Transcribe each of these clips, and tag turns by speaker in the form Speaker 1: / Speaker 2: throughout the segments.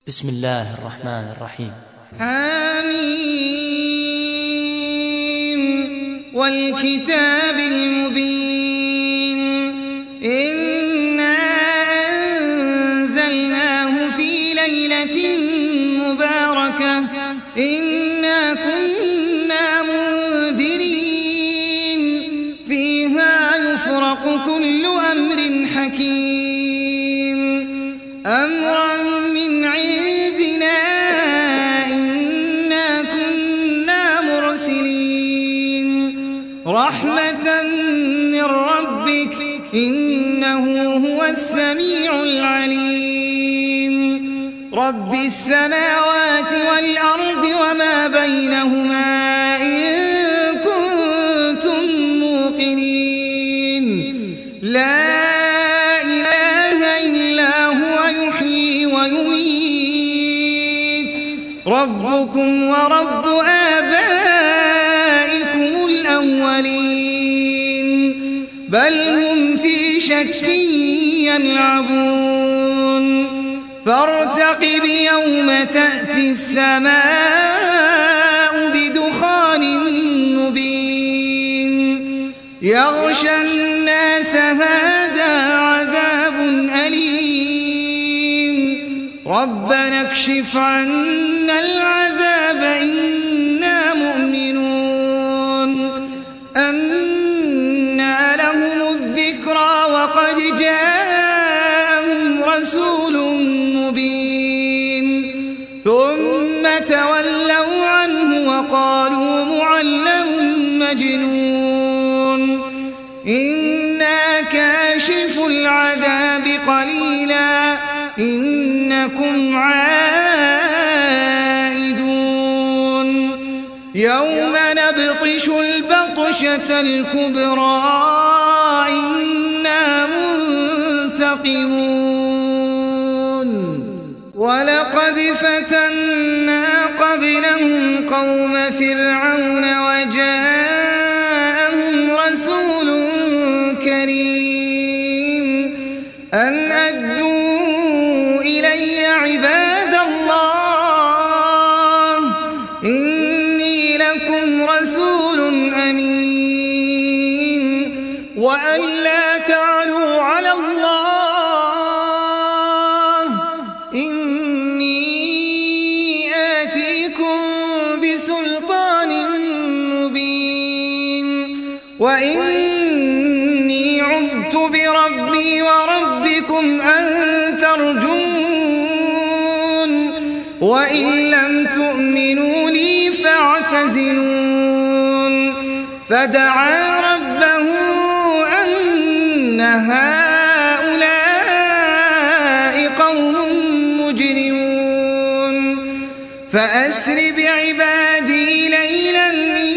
Speaker 1: بسم الله الرحمن الرحيم.
Speaker 2: حميم والكتاب المبين إنا أنزلناه في ليلة مباركة إنا كنا منذرين فيها يفرق كل أمر حكيم أمرا من عندنا إنا كنا مرسلين رحمة من ربك إنه هو السميع العليم رب السماوات والأرض وما بينهما إن كنتم موقنين لا ربكم ورب آبائكم الأولين بل هم في شك يلعبون فارتقب يوم تأتي السماء بدخان مبين يغشى الناس هذا عذاب أليم ربنا اكشف عنا العذاب إنا مؤمنون أنى لهم الذكرى وقد جاءهم رسول مبين ثم تولوا عنه وقالوا معلم مجنون إنا كاشف العذاب قليلا إنكم عائدون يوم نبطش البطشة الكبرى إنا منتقمون ولقد فتنا قبلهم قوم فرعون وجاءهم رسول كريم أن أدوا إلي عباد الله إني لكم رسول أمين وأن لا تعلوا على الله إني آتيكم بسلطان مبين وإني عذت بربي وربكم أن ترجون وإن لم تؤمنوا لي فاعتزلون فدعا ربه أن هؤلاء قوم مجرمون فأسر بعبادي ليلا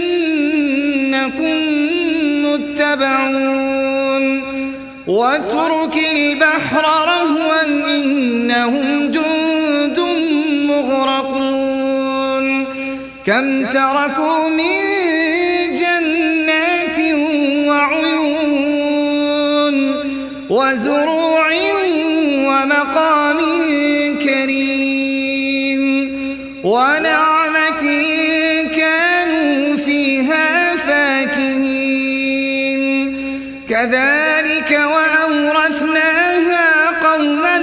Speaker 2: إنكم متبعون واترك البحر رهوا إنهم جند مغرقون كم تركوا من جنات وعيون وزروع ومقام كريم ونعمة كانوا فيها فاكهين كذلك وأورثناها قوما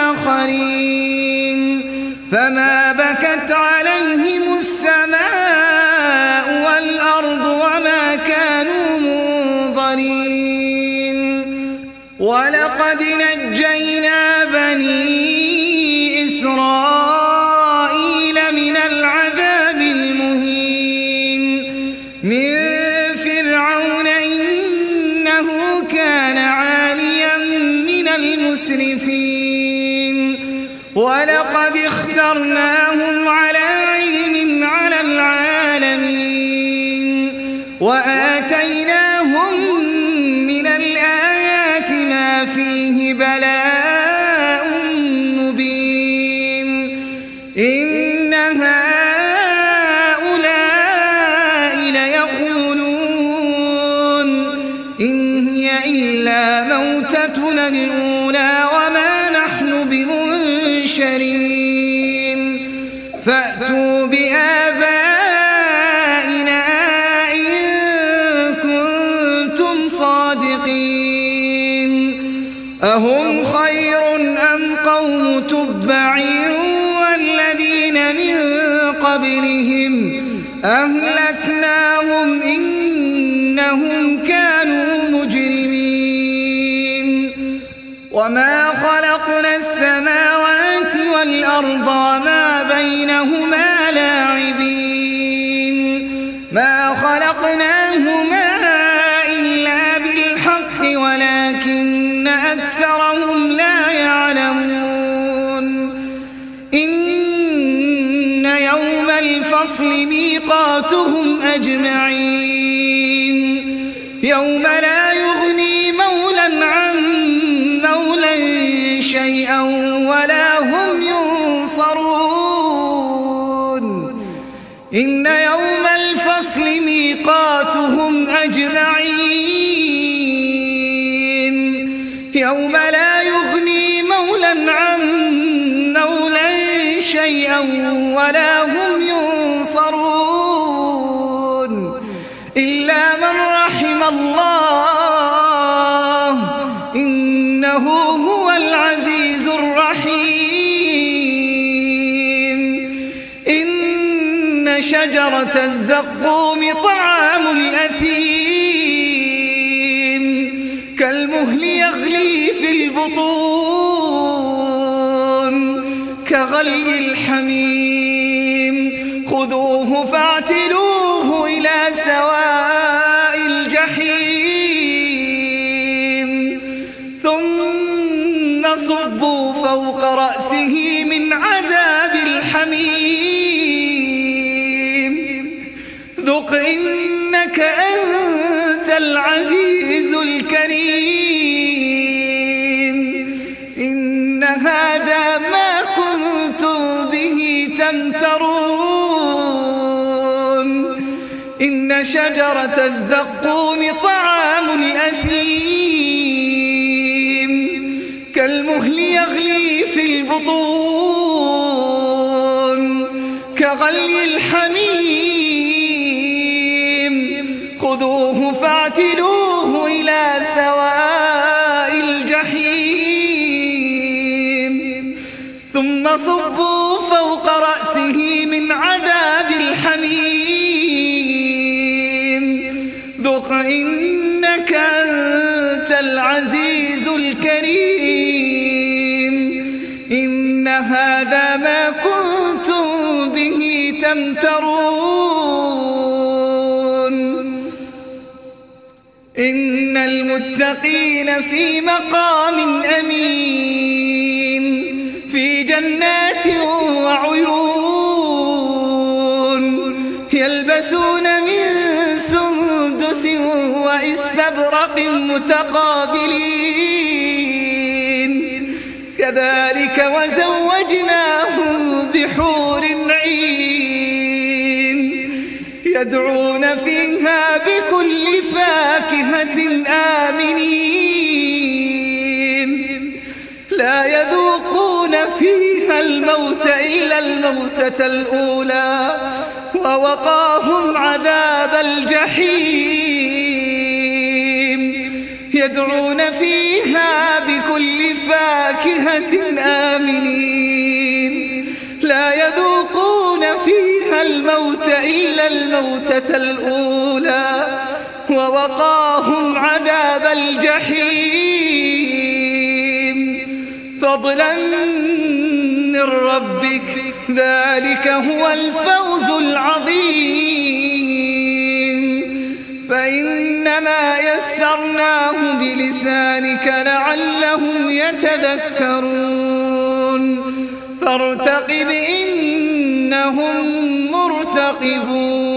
Speaker 2: آخرين فما بكت عليهم السماء والأرض وما كانوا منظرين ولقد نجينا بني إسرائيل من العذاب المهين من فرعون إنه كان عاليا من المسرفين ولقد اخترناهم على علم على العالمين وآتيناهم من الآيات ما فيه بلاء مبين إن هؤلاء ليقولون إن هي إلا موتتنا الأولى وما نحن بمنشرين فأتوا بآبائنا إن كنتم صادقين أهم خير أم قوم تبع والذين من قبلهم أهلكناهم إنهم كانوا مجرمين وما خلقنا السماوات والأرض وما بينهما لاعبين ما خلقناهما إلا بالحق ولكن أكثرهم لا يعلمون إن يوم الفصل ميقاتهم أجمعين يوم لا يغني مولا عن مولا شيئا ولا هم ينصرون إن يوم الفصل ميقاتهم أجمعين يوم لا يغني مولا عن مولا شيئا ولا هم ينصرون إلا من رحم الله إنه هو العزيز الرحيم إن شجرة الزقوم طعام الأثيم كالمهل يغلي في البطون كغلي الحميم خذوه فاعتلوه إلى سواء الجحيم ثم صبوا فوق رأسه من عذاب الحميم ذق إنك أنت العزيز الكريم إن هذا ما كنتم به تمترون إن شجرة الزقوم طعام الأثيم كالمهل يغلي في البطون كغلي الحميم خذوه فاعتلوه إلى سواء الجحيم ثم صبوا فوق رأسه من عذاب الحميم ذق إنك أنت العزيز الكريم إن هذا ما كنتم به تمترون إن المتقين في مقام أمين في جنات وعيون يلبسون من سندس وإستبرق متقابلين كذلك وزوجناهم بحور عين يدعون فيها بكل فاكهة آمنين لا يذوقون فيها الموت إلا الموتة الأولى ووقاهم عذاب الجحيم يدعون فيها بكل فاكهة آمنين لا يذوقون فيها الموت إلا الموتة الأولى ووقاهم عذاب الجحيم فضلا من ربك ذلك هو الفوز العظيم فإنما يسرناه بلسانك لعلهم يتذكرون فارتقب إنهم مرتقبون